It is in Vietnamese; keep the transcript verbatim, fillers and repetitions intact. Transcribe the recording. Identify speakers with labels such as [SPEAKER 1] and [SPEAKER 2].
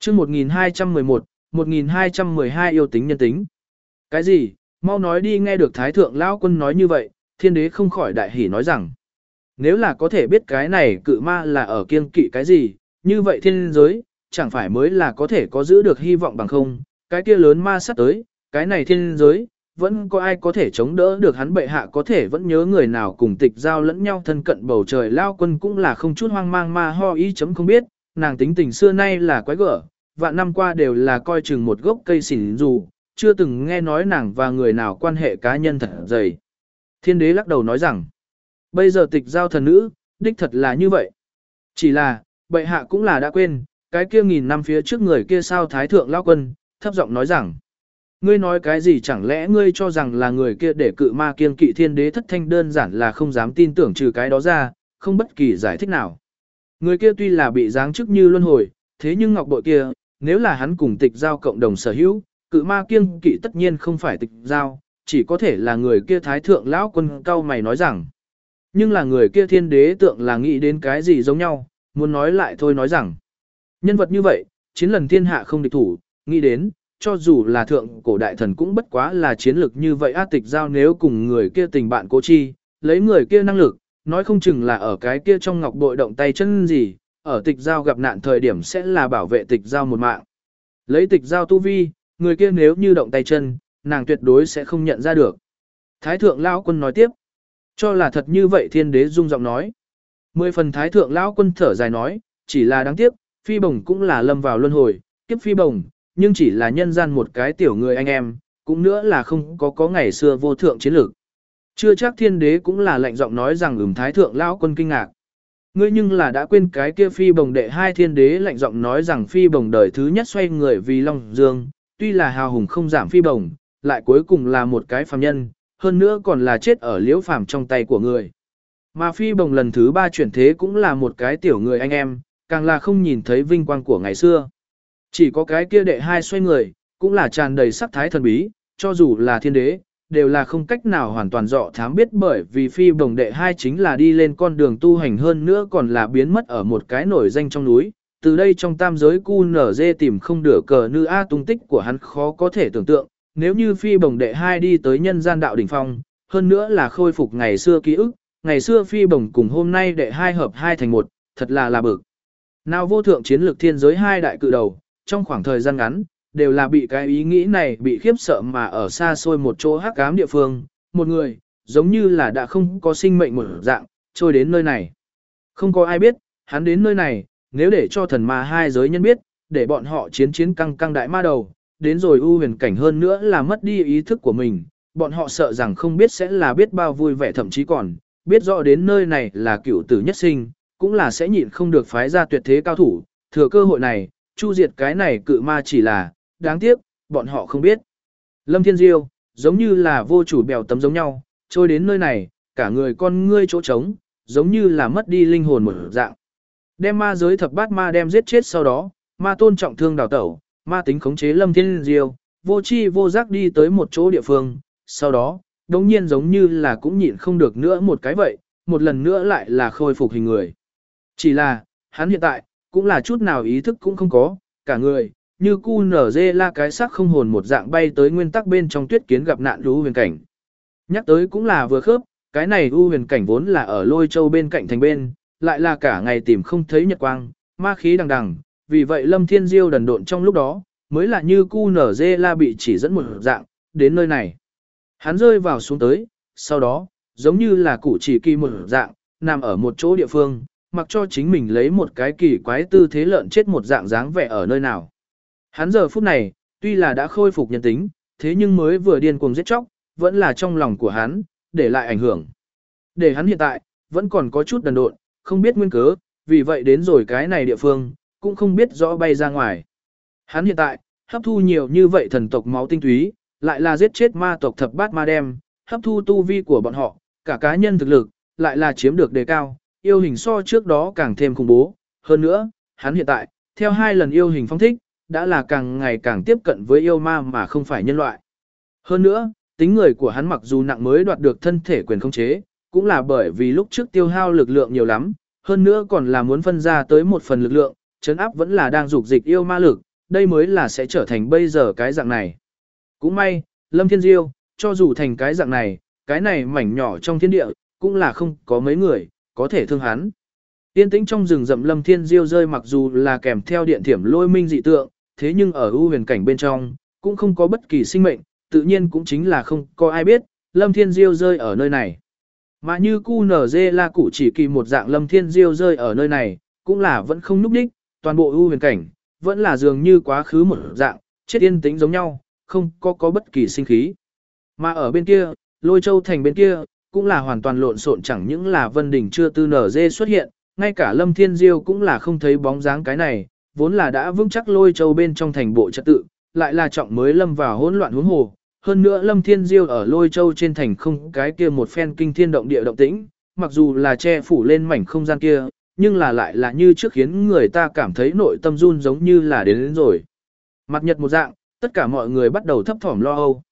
[SPEAKER 1] chương một nghìn hai trăm mười một, một nghìn hai trăm mười hai yêu tính nhân tính. Cái gì? Mau nói đi. Nghe được Thái Thượng Lão Quân nói như vậy, thiên đế không khỏi đại hỉ nói rằng. Nếu là có thể biết cái này cự ma là ở kiêng kỵ cái gì, như vậy thiên giới, chẳng phải mới là có thể có giữ được hy vọng bằng không, cái kia lớn ma sắp tới, cái này thiên giới, vẫn có ai có thể chống đỡ được hắn bệ hạ có thể vẫn nhớ người nào cùng tịch giao lẫn nhau thân cận bầu trời Lao Quân cũng là không chút hoang mang ma ho ý chấm không biết, nàng tính tình xưa nay là quái gở, vạn năm qua đều là coi chừng một gốc cây xỉn dù, chưa từng nghe nói nàng và người nào quan hệ cá nhân thật dày. Thiên đế lắc đầu nói rằng, bây giờ tịch giao thần nữ, đích thật là như vậy. Chỉ là, bệ hạ cũng là đã quên, cái kia nghìn năm phía trước người kia sao Thái Thượng Lao Quân, thấp giọng nói rằng, ngươi nói cái gì chẳng lẽ ngươi cho rằng là người kia để cự ma kiêng kỵ thiên đế thất thanh đơn giản là không dám tin tưởng trừ cái đó ra, không bất kỳ giải thích nào. Người kia tuy là bị giáng chức như luân hồi, thế nhưng ngọc bội kia, nếu là hắn cùng tịch giao cộng đồng sở hữu, cự ma kiêng kỵ tất nhiên không phải tịch giao, chỉ có thể là người kia Thái Thượng Lão Quân cao mày nói rằng. Nhưng là người kia thiên đế tượng là nghĩ đến cái gì giống nhau, muốn nói lại thôi nói rằng. Nhân vật như vậy, chiến lần thiên hạ không địch thủ, nghĩ đến, cho dù là thượng cổ đại thần cũng bất quá là chiến lực như vậy á tịch giao nếu cùng người kia tình bạn cố chi, lấy người kia năng lực, nói không chừng là ở cái kia trong ngọc bội động tay chân gì, ở tịch giao gặp nạn thời điểm sẽ là bảo vệ tịch giao một mạng. Lấy tịch giao tu vi, người kia nếu như động tay chân, nàng tuyệt đối sẽ không nhận ra được. Thái Thượng Lão Quân nói tiếp, cho là thật như vậy thiên đế rung giọng nói. Mười phần Thái Thượng Lão Quân thở dài nói, chỉ là đáng tiếc, phi bồng cũng là lâm vào luân hồi, kiếp phi bồng, nhưng chỉ là nhân gian một cái tiểu người anh em, cũng nữa là không có có ngày xưa vô thượng chiến lược. Chưa chắc thiên đế cũng là lạnh giọng nói rằng ừm Thái Thượng Lão Quân kinh ngạc. Ngươi nhưng là đã quên cái kia phi bồng đệ hai thiên đế lạnh giọng nói rằng phi bồng đời thứ nhất xoay người vì Long Dương, tuy là hào hùng không giảm phi bồng, lại cuối cùng là một cái phàm nhân, hơn nữa còn là chết ở liễu phàm trong tay của người. Mà phi bồng lần thứ ba chuyển thế cũng là một cái tiểu người anh em, càng là không nhìn thấy vinh quang của ngày xưa. Chỉ có cái kia đệ hai xoay người, cũng là tràn đầy sắc thái thần bí, cho dù là thiên đế, đều là không cách nào hoàn toàn dọ thám biết bởi vì phi bồng đệ hai chính là đi lên con đường tu hành hơn nữa còn là biến mất ở một cái nổi danh trong núi. Từ đây trong tam giới cu nở dê tìm không được cờ nữ A tung tích của hắn khó có thể tưởng tượng, nếu như phi bồng đệ hai đi tới nhân gian đạo đỉnh phong, hơn nữa là khôi phục ngày xưa ký ức, ngày xưa phi bồng cùng hôm nay đệ hai hợp hai thành một, thật là là bực. Nào vô thượng chiến lược thiên giới hai đại cự đầu, trong khoảng thời gian ngắn, đều là bị cái ý nghĩ này bị khiếp sợ mà ở xa xôi một chỗ hắc ám địa phương, một người, giống như là đã không có sinh mệnh một dạng, trôi đến nơi này. Không có ai biết, hắn đến nơi này, nếu để cho thần ma hai giới nhân biết, để bọn họ chiến chiến căng căng đại ma đầu, đến rồi ưu huyền cảnh hơn nữa là mất đi ý thức của mình, bọn họ sợ rằng không biết sẽ là biết bao vui vẻ thậm chí còn, biết rõ đến nơi này là cựu tử nhất sinh, cũng là sẽ nhịn không được phái ra tuyệt thế cao thủ, thừa cơ hội này, chu diệt cái này cự ma chỉ là, đáng tiếc, bọn họ không biết. Lâm Thiên Diêu, giống như là vô chủ bèo tấm giống nhau, trôi đến nơi này, cả người con ngươi chỗ trống, giống như là mất đi linh hồn một dạng. Đem ma giới thập bát ma đem giết chết sau đó, ma tôn trọng thương đào tẩu, ma tính khống chế Lâm Thiên Diêu, vô chi vô giác đi tới một chỗ địa phương, sau đó, đồng nhiên giống như là cũng nhịn không được nữa một cái vậy, một lần nữa lại là khôi phục hình người. Chỉ là, hắn hiện tại, cũng là chút nào ý thức cũng không có, cả người, như cu nở dê la cái xác không hồn một dạng bay tới nguyên tắc bên trong tuyết kiến gặp nạn u huyền cảnh. Nhắc tới cũng là vừa khớp, cái này u huyền cảnh vốn là ở lôi châu bên cạnh thành bên, lại là cả ngày tìm không thấy nhật quang, ma khí đằng đằng, vì vậy Lâm Thiên Diêu đần độn trong lúc đó, mới là như cu nở dê la bị chỉ dẫn một dạng, đến nơi này. Hắn rơi vào xuống tới, sau đó, giống như là củ chỉ kỳ một dạng, nằm ở một chỗ địa phương, mặc cho chính mình lấy một cái kỳ quái tư thế lợn chết một dạng dáng vẻ ở nơi nào. Hắn giờ phút này, tuy là đã khôi phục nhân tính, thế nhưng mới vừa điên cuồng giết chóc, vẫn là trong lòng của hắn, để lại ảnh hưởng. Để hắn hiện tại, vẫn còn có chút đần độn, không biết nguyên cớ, vì vậy đến rồi cái này địa phương, cũng không biết rõ bay ra ngoài. Hắn hiện tại, hấp thu nhiều như vậy thần tộc máu tinh túy, lại là giết chết ma tộc thập bát ma đem, hấp thu tu vi của bọn họ, cả cá nhân thực lực, lại là chiếm được đề cao, yêu hình so trước đó càng thêm khủng bố. Hơn nữa, hắn hiện tại, theo hai lần yêu hình phong thích, đã là càng ngày càng tiếp cận với yêu ma mà không phải nhân loại. Hơn nữa, tính người của hắn mặc dù nặng mới đoạt được thân thể quyền khống chế, cũng là bởi vì lúc trước tiêu hao lực lượng nhiều lắm, hơn nữa còn là muốn phân ra tới một phần lực lượng, chấn áp vẫn là đang dục dịch yêu ma lực, đây mới là sẽ trở thành bây giờ cái dạng này. Cũng may, Lâm Thiên Diêu, cho dù thành cái dạng này, cái này mảnh nhỏ trong thiên địa, cũng là không có mấy người, có thể thương hắn. Yên tĩnh trong rừng rậm Lâm Thiên Diêu rơi mặc dù là kèm theo điện thiểm lôi minh dị tượng, thế nhưng ở ưu huyền cảnh bên trong, cũng không có bất kỳ sinh mệnh, tự nhiên cũng chính là không có ai biết, Lâm Thiên Diêu rơi ở nơi này. Mà như cu nở dê la củ chỉ kỳ một dạng Lâm Thiên Diêu rơi ở nơi này, cũng là vẫn không núp đích, toàn bộ ưu huyền cảnh, vẫn là dường như quá khứ một dạng, chết yên tĩnh giống nhau, không có có bất kỳ sinh khí. Mà ở bên kia, Lôi Châu thành bên kia, cũng là hoàn toàn lộn xộn, chẳng những là Vân Đình chưa tư nở dê xuất hiện, ngay cả Lâm Thiên Diêu cũng là không thấy bóng dáng cái này, vốn là đã vững chắc Lôi Châu bên trong thành bộ trật tự, lại là trọng mới lâm vào hỗn loạn huống hồ. Hơn nữa Lâm Thiên Diêu ở Lôi Châu trên thành không cái kia một phen kinh thiên động địa động tĩnh, mặc dù là che phủ lên mảnh không gian kia, nhưng là lại là như trước khiến người ta cảm thấy nội tâm run giống như là đến, đến rồi. Mặt nhật một dạng, tất cả mọi người bắt đầu thấp thỏm lo âu.